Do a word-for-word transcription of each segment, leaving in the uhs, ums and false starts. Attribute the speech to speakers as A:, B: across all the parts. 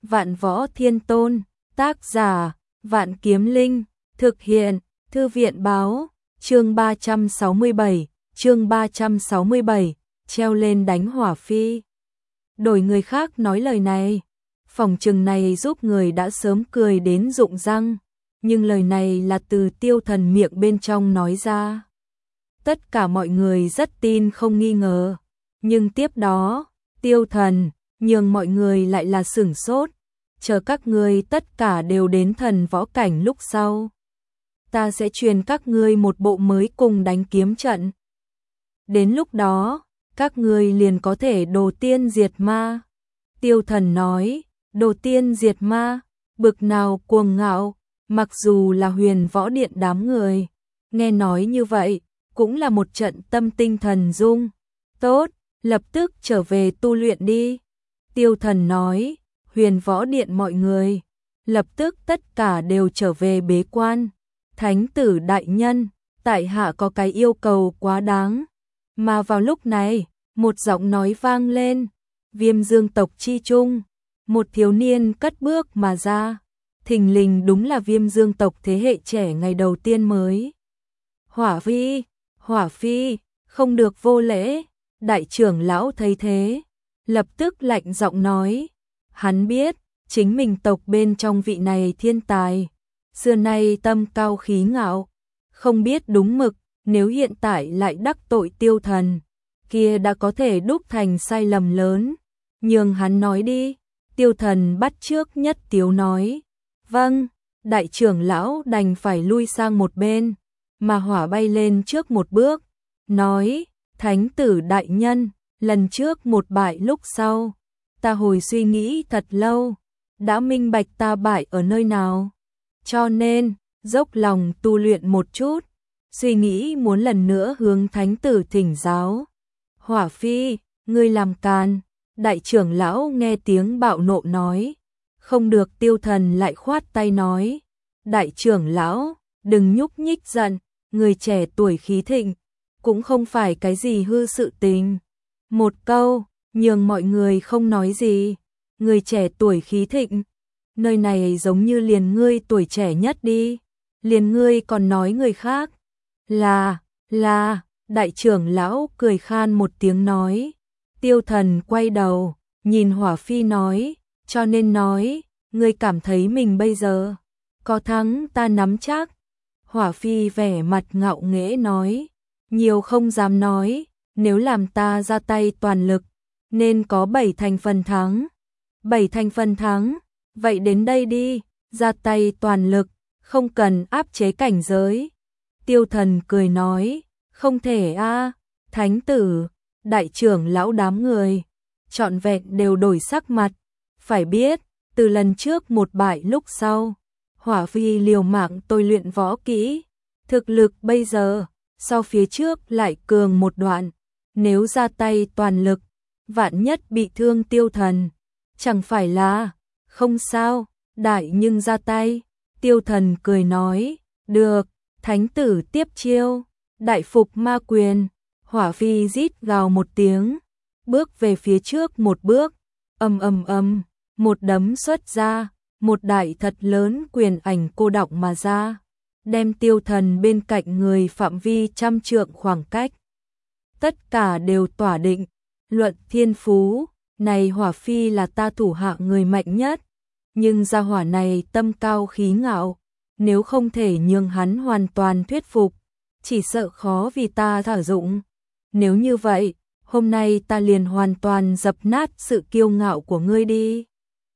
A: Vạn Võ Thiên Tôn, tác giả, Vạn Kiếm Linh, thực hiện, Thư viện báo, chương ba trăm sáu mươi bảy, chương ba trăm sáu mươi bảy, treo lên đánh Hỏa Phi. Đổi người khác nói lời này, phỏng chừng này giúp người đã sớm cười đến rụng răng, nhưng lời này là từ Tiêu Thần miệng bên trong nói ra. Tất cả mọi người rất tin không nghi ngờ, nhưng tiếp đó, Tiêu Thần nhường mọi người lại là sửng sốt, chờ các ngươi tất cả đều đến thần võ cảnh lúc sau. Ta sẽ truyền các ngươi một bộ mới cùng đánh kiếm trận. Đến lúc đó, các ngươi liền có thể đồ tiên diệt ma. Tiêu Thần nói, đồ tiên diệt ma, bực nào cuồng ngạo, mặc dù là Huyền Võ Điện đám người, nghe nói như vậy, cũng là một trận tâm tinh thần rung. Tốt, lập tức trở về tu luyện đi. Tiêu Thần nói, Huyền Võ Điện mọi người, lập tức tất cả đều trở về bế quan. Thánh tử đại nhân, tại hạ có cái yêu cầu quá đáng. Mà vào lúc này, một giọng nói vang lên, Viêm Dương tộc chi trung, một thiếu niên cất bước mà ra, thình lình đúng là Viêm Dương tộc thế hệ trẻ ngày đầu tiên mới. Hỏa Phi, Hỏa Phi, không được vô lễ. Đại trưởng lão thấy thế, lập tức lạnh giọng nói, hắn biết, chính mình tộc bên trong vị này thiên tài, xưa nay tâm cao khí ngạo, không biết đúng mực, nếu hiện tại lại đắc tội Tiêu Thần, kia đã có thể đúc thành sai lầm lớn. Nhường hắn nói đi. Tiêu Thần bắt trước nhất tiếu nói, vâng. Đại trưởng lão đành phải lui sang một bên, mà Hỏa bay lên trước một bước, nói, thánh tử đại nhân, lần trước một bại lúc sau, ta hồi suy nghĩ thật lâu, đã minh bạch ta bại ở nơi nào, cho nên, dốc lòng tu luyện một chút, suy nghĩ muốn lần nữa hướng thánh tử thỉnh giáo. Hỏa Phi, ngươi làm càn. Đại trưởng lão nghe tiếng bạo nộ nói, không được. Tiêu Thần lại khoát tay nói, đại trưởng lão, đừng nhúc nhích giận, người trẻ tuổi khí thịnh, cũng không phải cái gì hư sự tình. Một câu, nhường mọi người không nói gì. Người trẻ tuổi khí thịnh, nơi này giống như liền ngươi tuổi trẻ nhất đi, liền ngươi còn nói người khác. Là, là, đại trưởng lão cười khan một tiếng nói. Tiêu Thần quay đầu, nhìn Hỏa Phi nói, cho nên nói, ngươi cảm thấy mình bây giờ có thắng ta nắm chắc. Hỏa Phi vẻ mặt ngạo nghễ nói, nhiều không dám nói, nếu làm ta ra tay toàn lực, nên có bảy thành phần thắng. Bảy thành phần thắng, vậy đến đây đi, ra tay toàn lực, không cần áp chế cảnh giới. Tiêu Thần cười nói, không thể a, thánh tử. Đại trưởng lão đám người, trọn vẹn đều đổi sắc mặt. Phải biết, từ lần trước một bại lúc sau, Hỏa Phi liều mạng tôi luyện võ kỹ, thực lực bây giờ, so phía trước lại cường một đoạn. Nếu ra tay toàn lực, vạn nhất bị thương Tiêu Thần, chẳng phải là, không sao, đại nhưng ra tay. Tiêu Thần cười nói, được, thánh tử tiếp chiêu, đại phục ma quyền. Hỏa Phi rít gào một tiếng, bước về phía trước một bước, ầm ầm ầm, một đấm xuất ra, một đại thật lớn quyền ảnh cô đọng mà ra, đem Tiêu Thần bên cạnh người phạm vi trăm trượng khoảng cách. Tất cả đều tỏa định, luận thiên phú, này Hỏa Phi là ta thủ hạ người mạnh nhất, nhưng gia hỏa này tâm cao khí ngạo, nếu không thể nhường hắn hoàn toàn thuyết phục, chỉ sợ khó vì ta thả dụng. Nếu như vậy, hôm nay ta liền hoàn toàn dập nát sự kiêu ngạo của ngươi đi.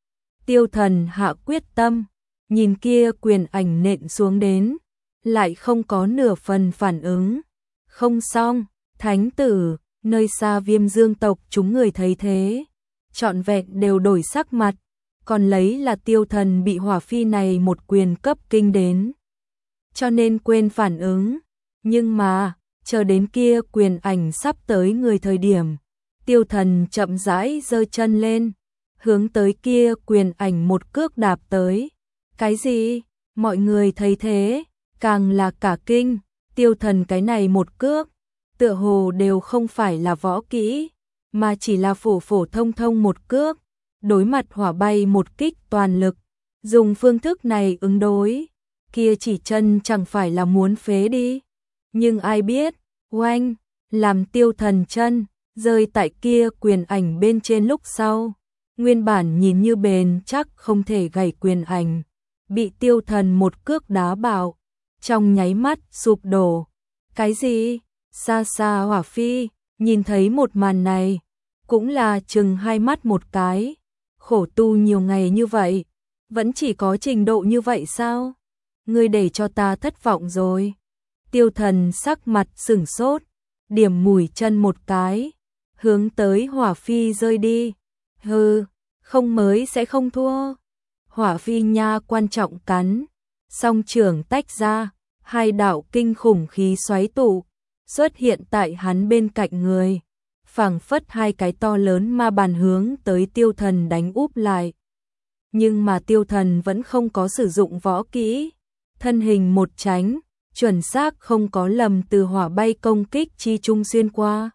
A: Tiêu Thần hạ quyết tâm, nhìn kia quyền ảnh nện xuống đến, lại không có nửa phần phản ứng. Không xong, thánh tử, nơi xa Viêm Dương tộc chúng người thấy thế, trọn vẹn đều đổi sắc mặt, còn lấy là Tiêu Thần bị Hỏa Phi này một quyền cấp kinh đến, cho nên quên phản ứng. Nhưng mà, chờ đến kia quyền ảnh sắp tới người thời điểm, Tiêu Thần chậm rãi giơ chân lên, hướng tới kia quyền ảnh một cước đạp tới. Cái gì? Mọi người thấy thế, càng là cả kinh. Tiêu Thần cái này một cước, tựa hồ đều không phải là võ kỹ, mà chỉ là phổ phổ thông thông một cước, đối mặt hỏa bay một kích toàn lực, dùng phương thức này ứng đối, kia chỉ chân chẳng phải là muốn phế đi. Nhưng ai biết, oanh, làm Tiêu Thần chân rơi tại kia quyền ảnh bên trên lúc sau, nguyên bản nhìn như bền chắc không thể gãy quyền ảnh, bị Tiêu Thần một cước đá bạo, trong nháy mắt sụp đổ. Cái gì? Xa xa Hỏa Phi nhìn thấy một màn này, cũng là chừng hai mắt một cái, khổ tu nhiều ngày như vậy, vẫn chỉ có trình độ như vậy sao? Ngươi để cho ta thất vọng rồi. Tiêu Thần sắc mặt sửng sốt, điểm mũi chân một cái, hướng tới Hỏa Phi rơi đi. Hừ, không mới sẽ không thua. Hỏa Phi nha quan trọng cắn, song trưởng tách ra, hai đạo kinh khủng khí xoáy tụ xuất hiện tại hắn bên cạnh người, phảng phất hai cái to lớn ma bàn hướng tới Tiêu Thần đánh úp lại. Nhưng mà Tiêu Thần vẫn không có sử dụng võ kỹ, thân hình một tránh, chuẩn xác không có lầm từ hỏa bay công kích chi trung xuyên qua.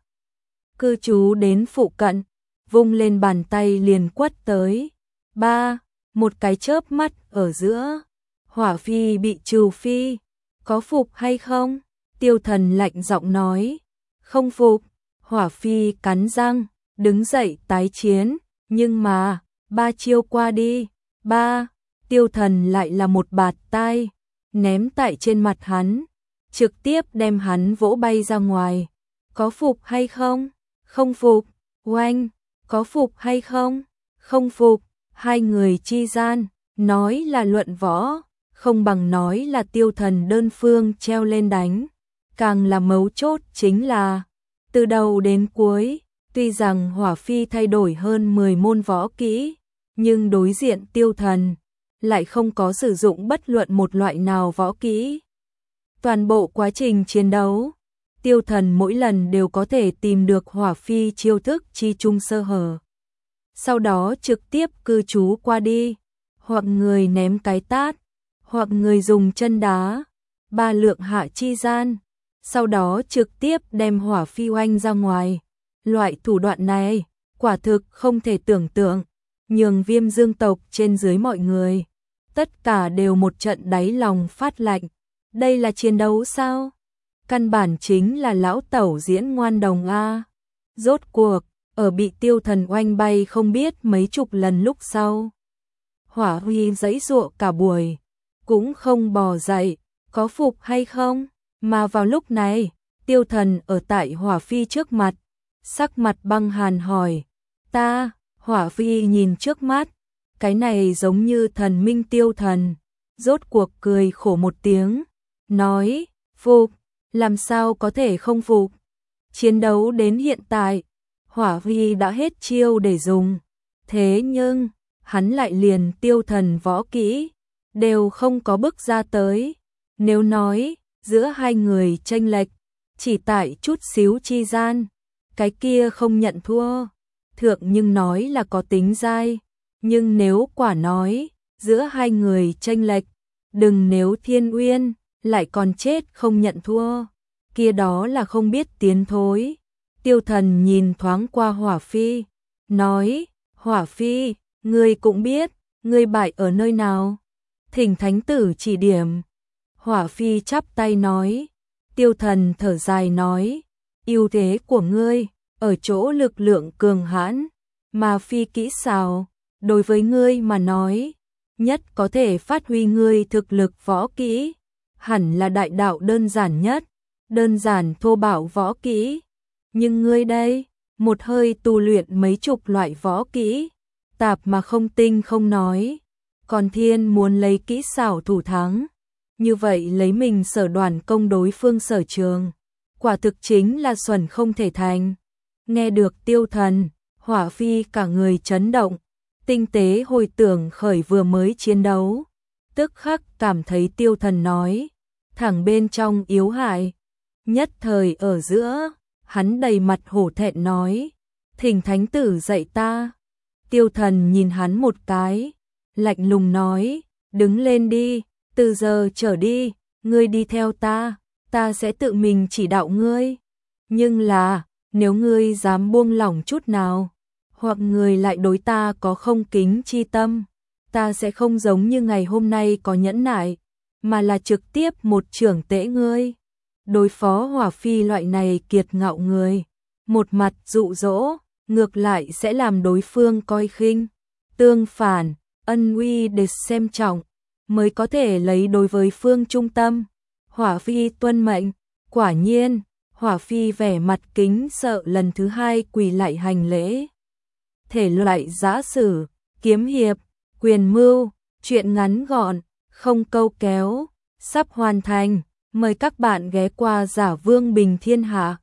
A: Cư trú đến phụ cận, vung lên bàn tay liền quất tới. Ba, một cái chớp mắt ở giữa, Hỏa Phi bị trừ phi. Có phục hay không? Tiêu Thần lạnh giọng nói. Không phục. Hỏa Phi cắn răng, đứng dậy tái chiến, nhưng mà, ba chiêu qua đi. Ba, Tiêu Thần lại là một bạt tai, ném tại trên mặt hắn, trực tiếp đem hắn vỗ bay ra ngoài. Có phục hay không? Không phục. Oanh, có phục hay không? Không phục. Hai người chi gian, nói là luận võ, không bằng nói là Tiêu Thần đơn phương treo lên đánh. Càng là mấu chốt chính là, từ đầu đến cuối, tuy rằng Hỏa Phi thay đổi hơn mười môn võ kỹ, nhưng đối diện Tiêu Thần lại không có sử dụng bất luận một loại nào võ kỹ. Toàn bộ quá trình chiến đấu, Tiêu Thần mỗi lần đều có thể tìm được Hỏa Phi chiêu thức chi trung sơ hở, sau đó trực tiếp cư trú qua đi, hoặc người ném cái tát, hoặc người dùng chân đá, ba lượng hạ chi gian, sau đó trực tiếp đem Hỏa Phi oanh ra ngoài. Loại thủ đoạn này, quả thực không thể tưởng tượng, nhường Viêm Dương tộc trên dưới mọi người, tất cả đều một trận đáy lòng phát lạnh. Đây là chiến đấu sao? Căn bản chính là lão tẩu diễn ngoan đồng a. Rốt cuộc, ở bị Tiêu Thần oanh bay không biết mấy chục lần lúc sau, Hỏa Huy giãy giụa cả buổi, cũng không bò dậy, có phục hay không? Mà vào lúc này, Tiêu Thần ở tại Hỏa Phi trước mặt, sắc mặt băng hàn hỏi, ta, Hỏa Phi nhìn trước mắt, cái này giống như thần minh Tiêu Thần, rốt cuộc cười khổ một tiếng, nói, phục, làm sao có thể không phục? Chiến đấu đến hiện tại, Hỏa Phi đã hết chiêu để dùng, thế nhưng, hắn lại liền Tiêu Thần võ kỹ, đều không có bước ra tới. Nếu nói, giữa hai người chênh lệch, chỉ tại chút xíu chi gian, cái kia không nhận thua, thượng nhưng nói là có tính dai, nhưng nếu quả nói, giữa hai người chênh lệch, đừng nếu Thiên Uyên, lại còn chết không nhận thua, kia đó là không biết tiến thối. Tiêu Thần nhìn thoáng qua Hỏa Phi, nói, Hỏa Phi, ngươi cũng biết, ngươi bại ở nơi nào, thỉnh thánh tử chỉ điểm. Hỏa Phi chắp tay nói, Tiêu Thần thở dài nói, ưu thế của ngươi, ở chỗ lực lượng cường hãn, mà phi kỹ xảo, đối với ngươi mà nói, nhất có thể phát huy ngươi thực lực võ kỹ, hẳn là đại đạo đơn giản nhất, đơn giản thô bạo võ kỹ. Nhưng ngươi đây, một hơi tu luyện mấy chục loại võ kỹ, tạp mà không tinh không nói, còn thiên muốn lấy kỹ xảo thủ thắng, như vậy lấy mình sở đoàn công đối phương sở trường, quả thực chính là xuẩn không thể thành. Nghe được Tiêu Thần, Hỏa Phi cả người chấn động, tinh tế hồi tưởng khởi vừa mới chiến đấu, tức khắc cảm thấy Tiêu Thần nói, thẳng bên trong yếu hại, nhất thời ở giữa, hắn đầy mặt hổ thẹn nói, thỉnh thánh tử dạy ta. Tiêu Thần nhìn hắn một cái, lạnh lùng nói, đứng lên đi, từ giờ trở đi, ngươi đi theo ta, ta sẽ tự mình chỉ đạo ngươi. Nhưng là, nếu ngươi dám buông lỏng chút nào, hoặc người lại đối ta có không kính chi tâm, ta sẽ không giống như ngày hôm nay có nhẫn nại, mà là trực tiếp một trưởng tễ ngươi. Đối phó Hỏa Phi loại này kiệt ngạo người, một mặt dụ dỗ, ngược lại sẽ làm đối phương coi khinh. Tương phản, ân uy để xem trọng, mới có thể lấy đối với phương trung tâm. Hỏa Phi tuân mệnh, quả nhiên, Hỏa Phi vẻ mặt kính sợ lần thứ hai quỳ lại hành lễ. Thể loại giã sử, kiếm hiệp, quyền mưu, chuyện ngắn gọn, không câu kéo, sắp hoàn thành. Mời các bạn ghé qua Giả Vương Bình Thiên Hạ.